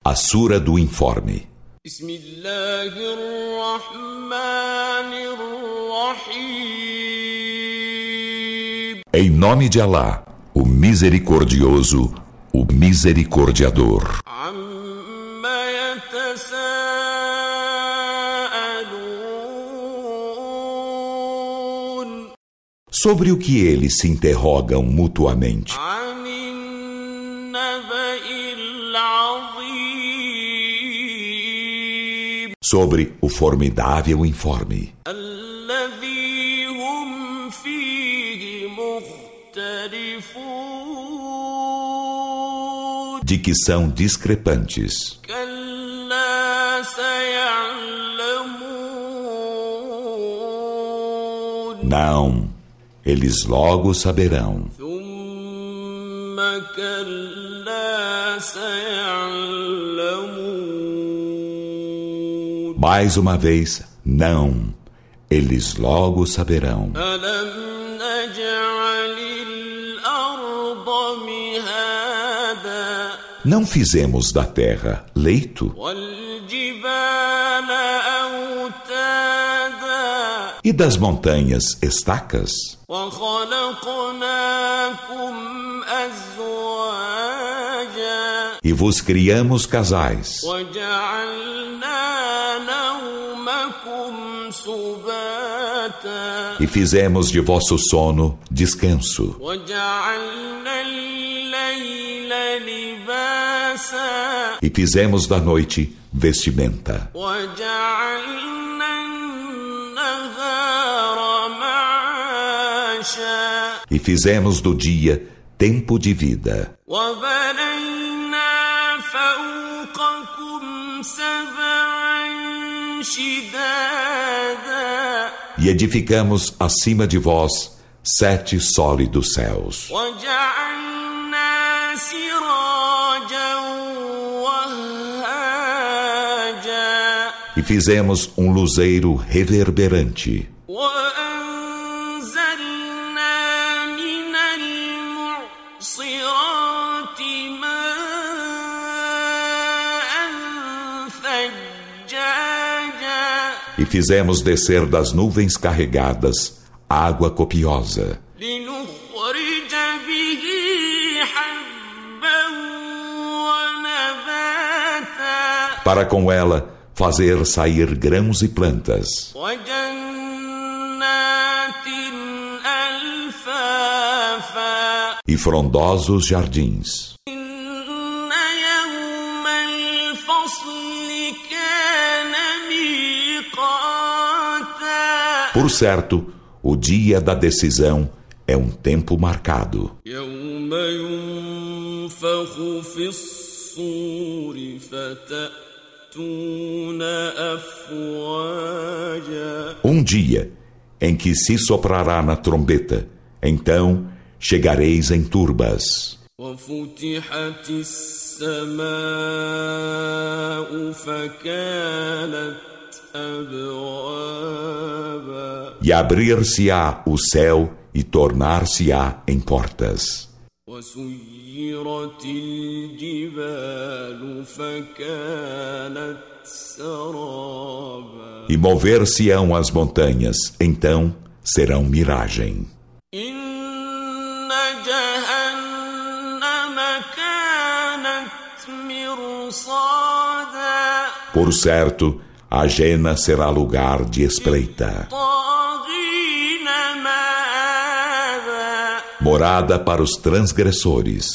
A Sura do Informe. Em nome de Alá, o Misericordioso, o Misericordiador. Sobre o que eles se interrogam mutuamente. Sobre o formidável informe. De que são discrepantes. Não, eles logo saberão. Mais uma vez, não, eles logo saberão. Não fizemos da terra leito e das montanhas estacas e vos criamos casais e fizemos de vosso sono descanso e fizemos da noite vestimenta e fizemos do dia tempo de vida e edificamos acima de vós 7 sólidos céus e fizemos um luzeiro reverberante e fizemos descer das nuvens carregadas água copiosa para com ela fazer sair grãos e plantas e frondosos jardins. Por certo, o dia da decisão é um tempo marcado. Um dia em que se soprará na trombeta, então chegareis em turbas. E abrir-se-á o céu e tornar-se-á em portas. E mover-se-ão as montanhas, então serão miragem. Por certo, a Jena será lugar de espreita, morada para os transgressores.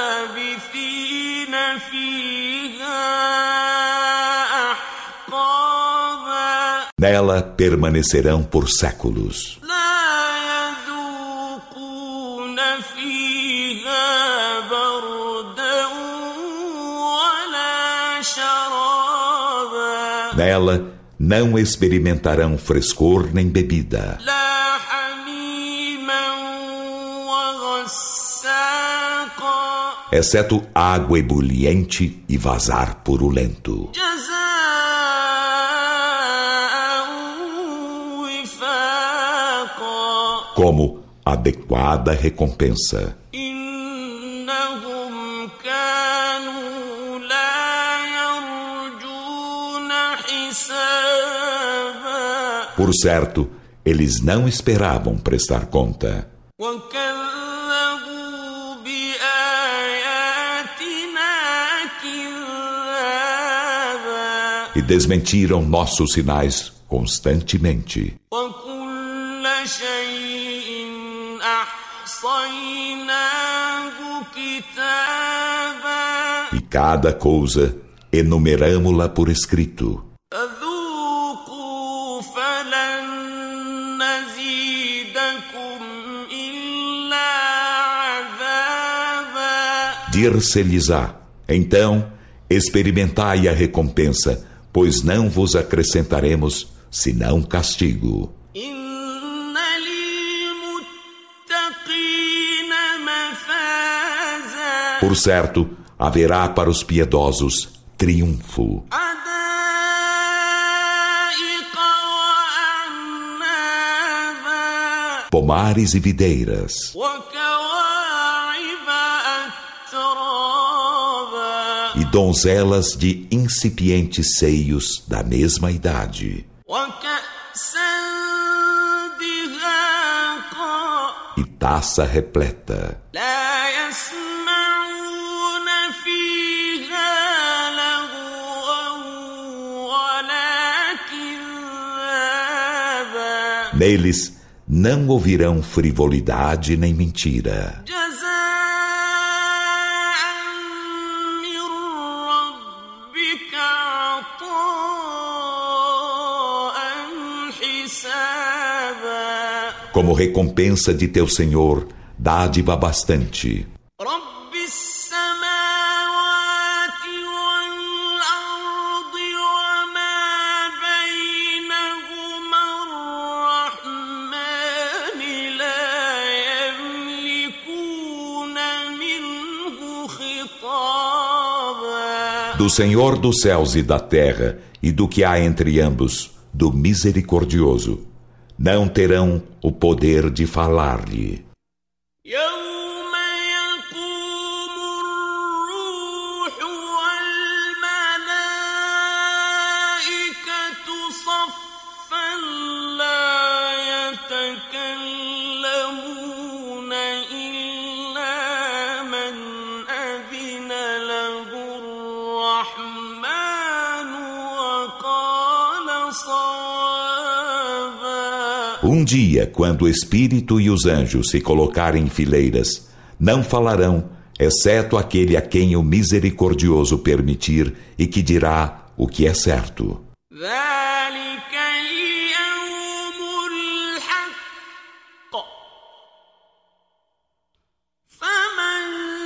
Nela permanecerão por séculos. Nela não experimentarão frescor nem bebida, exceto água ebuliente e vazar purulento, como adequada recompensa. حسابا. Por certo, eles não esperavam prestar conta. وكذبوا بآياتنا كذابا. E desmentiram nossos sinais constantemente. وكل شيء أحصيناه كتابا. E cada coisa enumeramo-la por escrito. فذوقوا فلن نزيدكم إلا عذابا. Dir-se-lhes-á, então, experimentai a recompensa, pois não vos acrescentaremos senão castigo. إن للمتقين مفازا. Por certo, haverá para os piedosos triunfo. حدائق وأعنابا. Pomares e videiras, وكواعب أترابا. e donzelas de incipientes seios da mesma idade, وكأسا دهاقا. e taça repleta. لا يسمعون فيها لغوا ولا كذابا. Neles não ouvirão frivolidade nem mentira. جزاء من ربك عطاء حسابا. Como recompensa de teu Senhor, dádiva bastante. رب السماوات والأرض وما بينهما الرحمن لا يملكون منه خطابا. Do Senhor dos céus e da terra, e do que há entre ambos, do misericordioso, não terão o poder de falar-lhe. يوم يقوم الروح والملائكة صفا لا يتكلمون إلا من أذن له الرحمن وقال صوابا. Dia, quando o Espírito e os anjos se colocarem em fileiras, não falarão, exceto aquele a quem o misericordioso permitir e que dirá o que é certo. ذلك اليوم الحق فمن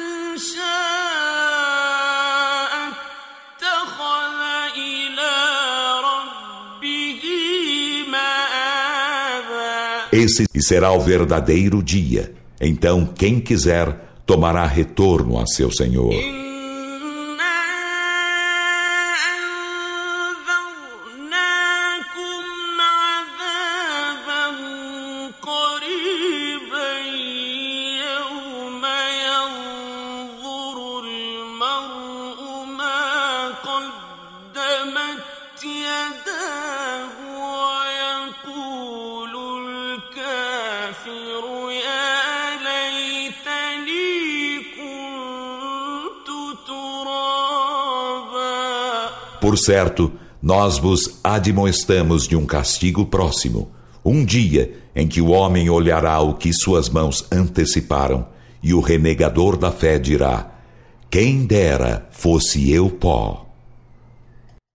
شاء اتخذ إلى ربه مآبا. Esse será o verdadeiro dia. Então, quem quiser, tomará retorno a seu Senhor. إنا أنذرناكم عذابا قريبا يوم ينظر المرء ما قدمت يداه ويقول الكافر يا ليتني كنت ترابا. Por certo, nós vos admoestamos de um castigo próximo, um dia em que o homem olhará o que suas mãos anteciparam, e o renegador da fé dirá: quem dera fosse eu pó.